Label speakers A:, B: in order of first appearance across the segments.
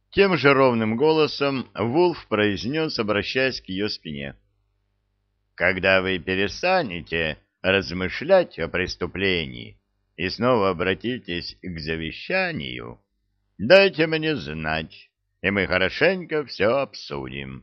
A: Тем же ровным голосом Вулф произнес, обращаясь к ее спине. «Когда вы перестанете размышлять о преступлении и снова обратитесь к завещанию, дайте мне знать, и мы хорошенько все обсудим».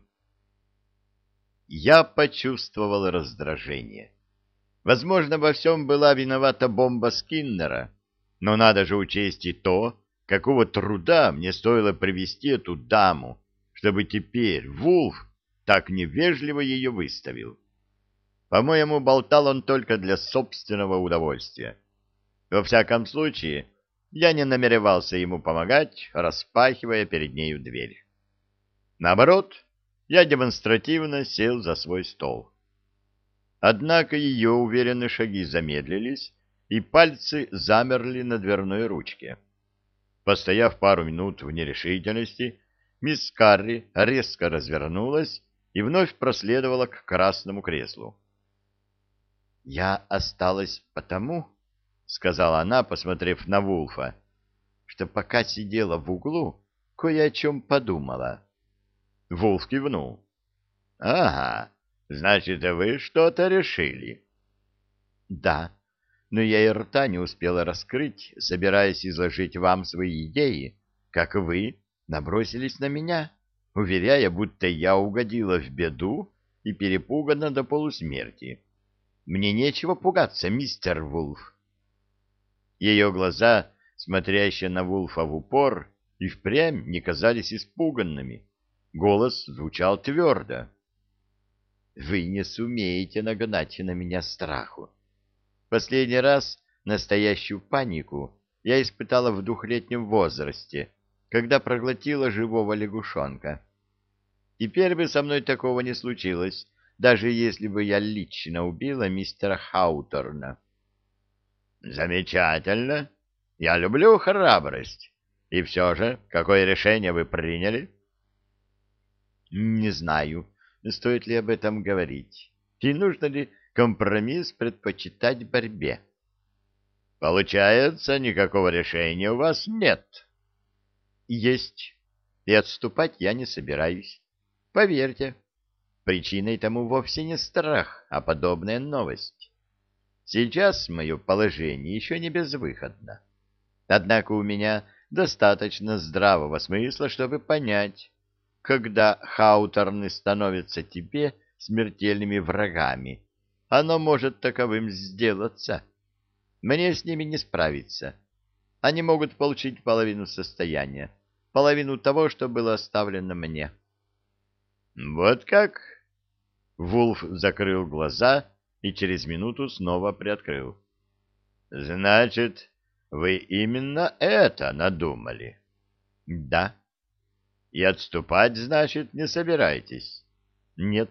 A: Я почувствовал раздражение. Возможно, во всем была виновата бомба Скиннера, но надо же учесть и то, какого труда мне стоило привести эту даму, чтобы теперь Вулф так невежливо ее выставил. По-моему, болтал он только для собственного удовольствия. Во всяком случае, я не намеревался ему помогать, распахивая перед нею дверь. Наоборот, я демонстративно сел за свой стол. Однако ее уверенные шаги замедлились, и пальцы замерли на дверной ручке. Постояв пару минут в нерешительности, мисс Карри резко развернулась и вновь проследовала к красному креслу. «Я осталась потому, — сказала она, посмотрев на Вулфа, — что пока сидела в углу, кое о чем подумала». Вулф кивнул. «Ага, значит, вы что-то решили?» «Да, но я и рта не успела раскрыть, собираясь изложить вам свои идеи, как вы набросились на меня, уверяя, будто я угодила в беду и перепугана до полусмерти. Мне нечего пугаться, мистер Вулф». Ее глаза, смотрящие на Вулфа в упор, и впрямь не казались испуганными. Голос звучал твердо. «Вы не сумеете нагнать на меня страху. Последний раз настоящую панику я испытала в 2-летнем возрасте, когда проглотила живого лягушонка. Теперь бы со мной такого не случилось, даже если бы я лично убила мистера Хауторна». «Замечательно. Я люблю храбрость. И все же, какое решение вы приняли?» «Не знаю, стоит ли об этом говорить, и нужно ли компромисс предпочитать борьбе». «Получается, никакого решения у вас нет?»
B: «Есть, и отступать я не собираюсь. Поверьте, причиной тому вовсе не страх, а подобная новость. Сейчас мое положение еще не безвыходно. Однако у меня достаточно здравого смысла, чтобы понять, когда хауторны становятся тебе смертельными врагами, оно может таковым сделаться. Мне с ними не справиться. Они могут получить половину состояния, половину того, что было оставлено мне».
A: «Вот как?» Вулф закрыл глаза и через минуту снова приоткрыл. «Значит, вы именно это надумали?»
B: «Да».
A: «И отступать, значит, не собираетесь?»
B: «Нет».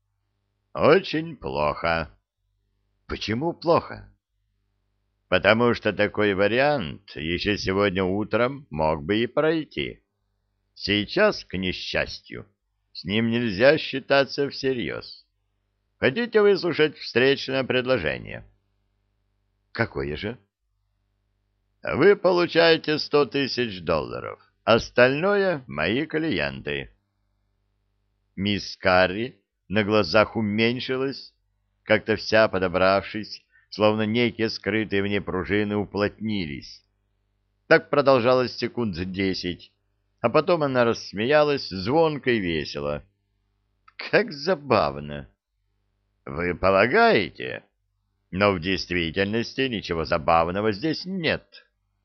A: «Очень плохо».
B: «Почему плохо?»
A: «Потому что такой вариант еще сегодня утром мог бы и пройти. Сейчас, к несчастью, с ним нельзя считаться всерьез. Хотите выслушать встречное предложение?»
B: «Какое же?»
A: «Вы получаете $100 000. Остальное — мои клиенты».
B: Мисс Карри на глазах уменьшилась, как-то вся подобравшись, словно некие скрытые в ней пружины уплотнились. Так продолжалось секунд 10, а потом она рассмеялась звонко и весело. «Как забавно!»
A: «Вы полагаете? Но в действительности ничего забавного здесь нет».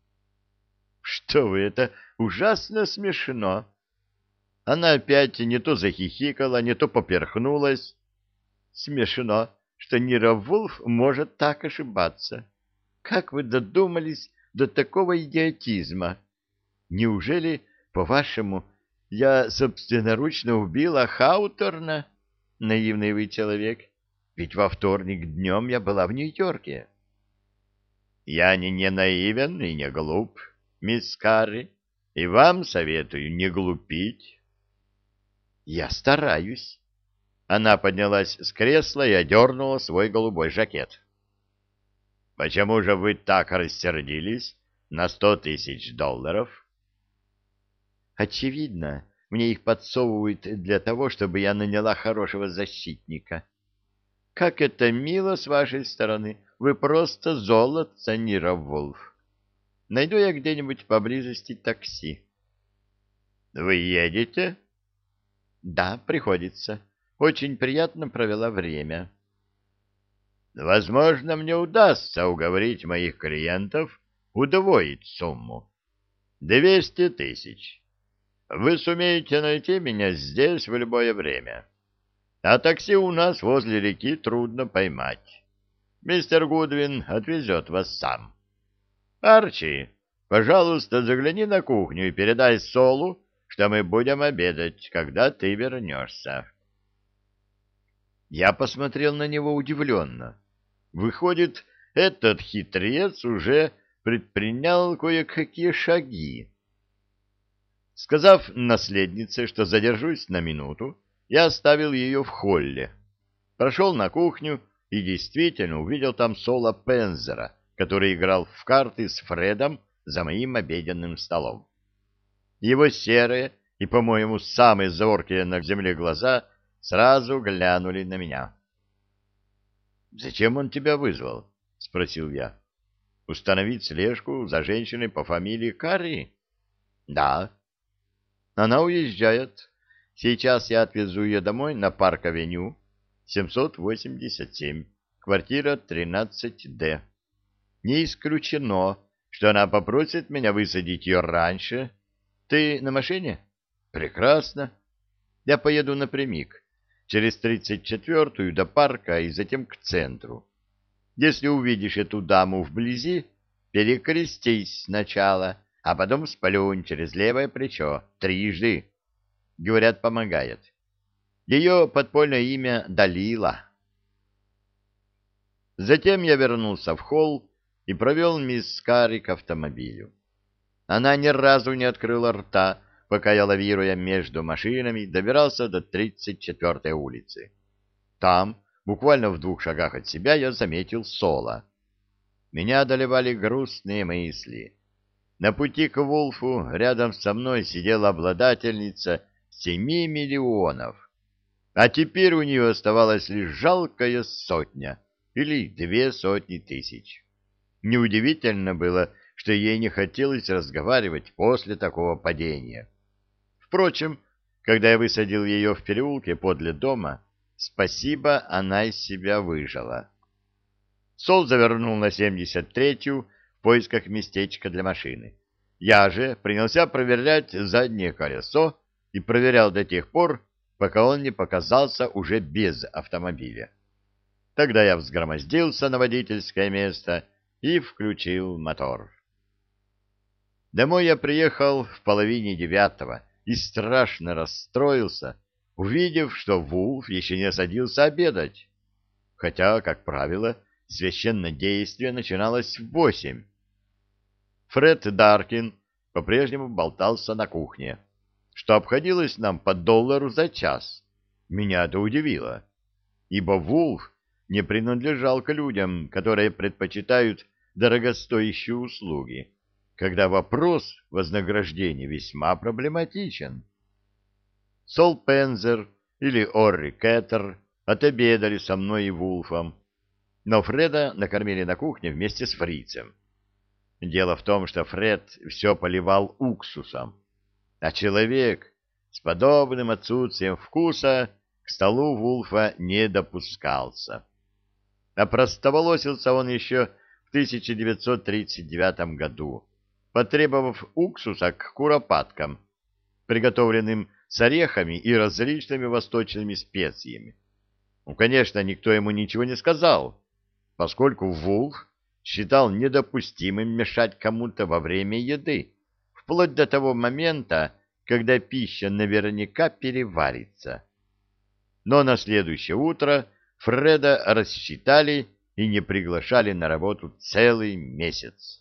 B: «Что вы, это ужасно смешно!» Она опять не то захихикала, не то поперхнулась. «Смешно, что Нира Вулф может так ошибаться. Как вы додумались до такого идиотизма? Неужели, по-вашему, я собственноручно убила Хауторна? Наивный вы человек, ведь во вторник днем я была в Нью-Йорке».
A: «Я не наивен и не глуп, мисс Карри, и вам советую не глупить».
B: «Я стараюсь».
A: Она поднялась с кресла и одернула свой голубой жакет. «Почему же вы так рассердились на $100 000?»
B: Очевидно, мне их подсовывают для того, чтобы я наняла хорошего защитника. Как это мило с вашей стороны. Вы просто золото, Нира Вулф. Найду я где-нибудь поблизости такси.
A: Вы едете?
B: Да, приходится. Очень приятно провела время.
A: Возможно, мне удастся уговорить моих клиентов удвоить сумму. 200 тысяч. Вы сумеете найти меня здесь в любое время. А такси у нас возле реки трудно поймать. Мистер Гудвин отвезет вас сам. Арчи, пожалуйста, загляни на кухню и передай Солу, что мы будем обедать, когда ты вернешься.
B: Я посмотрел на него удивленно. Выходит, этот хитрец уже предпринял кое-какие шаги. Сказав наследнице, что задержусь на минуту, я оставил ее в холле. Прошел на кухню и действительно увидел там Сола Пензера, который играл в карты с Фредом за моим обеденным столом. Его серые и, по-моему, самые зоркие на земле глаза сразу глянули на меня. — Зачем он тебя вызвал? — спросил я. — Установить слежку за женщиной по фамилии Карри? — Да. — Она уезжает. Сейчас я отвезу ее домой на Парк-авеню, 787, квартира 13-Д. Не исключено, что она попросит меня высадить ее раньше. Ты на машине? Прекрасно. Я поеду напрямик, через 34-ю до парка и затем к центру. Если увидишь эту даму вблизи, перекрестись сначала, а потом сплюнь через левое плечо трижды. Говорят, помогает. Ее подпольное имя Далила. Затем я вернулся в холл и провел мисс Карри к автомобилю. Она ни разу не открыла рта, пока я, лавируя между машинами, добирался до 34-й улицы. Там, буквально в 2 шагах от себя, я заметил Сола. Меня одолевали грустные мысли. На пути к Вулфу рядом со мной сидела обладательница 7 миллионов, а теперь у нее оставалась лишь жалкая 100 или 200 тысяч. Неудивительно было, что ей не хотелось разговаривать после такого падения. Впрочем, когда я высадил ее в переулке подле дома, спасибо, она из себя выжила. Сол завернул на 73-ю в поисках местечка для машины. Я же принялся проверять заднее колесо и проверял до тех пор, пока он не показался уже без автомобиля. Тогда я взгромоздился на водительское место и включил мотор. Домой я приехал в 8:30 и страшно расстроился, увидев, что Вулф еще не садился обедать, хотя, как правило, священнодействие начиналось в 8. Фред Даркин по-прежнему болтался на кухне, что обходилось нам по $1 за час. Меня это удивило, ибо Вулф не принадлежал к людям, которые предпочитают дорогостоящие услуги, когда вопрос вознаграждения весьма проблематичен. Сол Пензер или Орри Кеттер отобедали со мной и Вулфом, но Фреда накормили на кухне вместе с фрицем. Дело в том, что Фред все поливал уксусом, а человек с подобным отсутствием вкуса к столу Вулфа не допускался. Опростоволосился он еще в 1939 году, потребовав уксуса к куропаткам, приготовленным с орехами и различными восточными специями. Ну, конечно, никто ему ничего не сказал, поскольку Вулф считал недопустимым мешать кому-то во время еды, вплоть до того момента, когда пища наверняка переварится. Но на следующее утро Фреда рассчитали и не приглашали на работу целый месяц.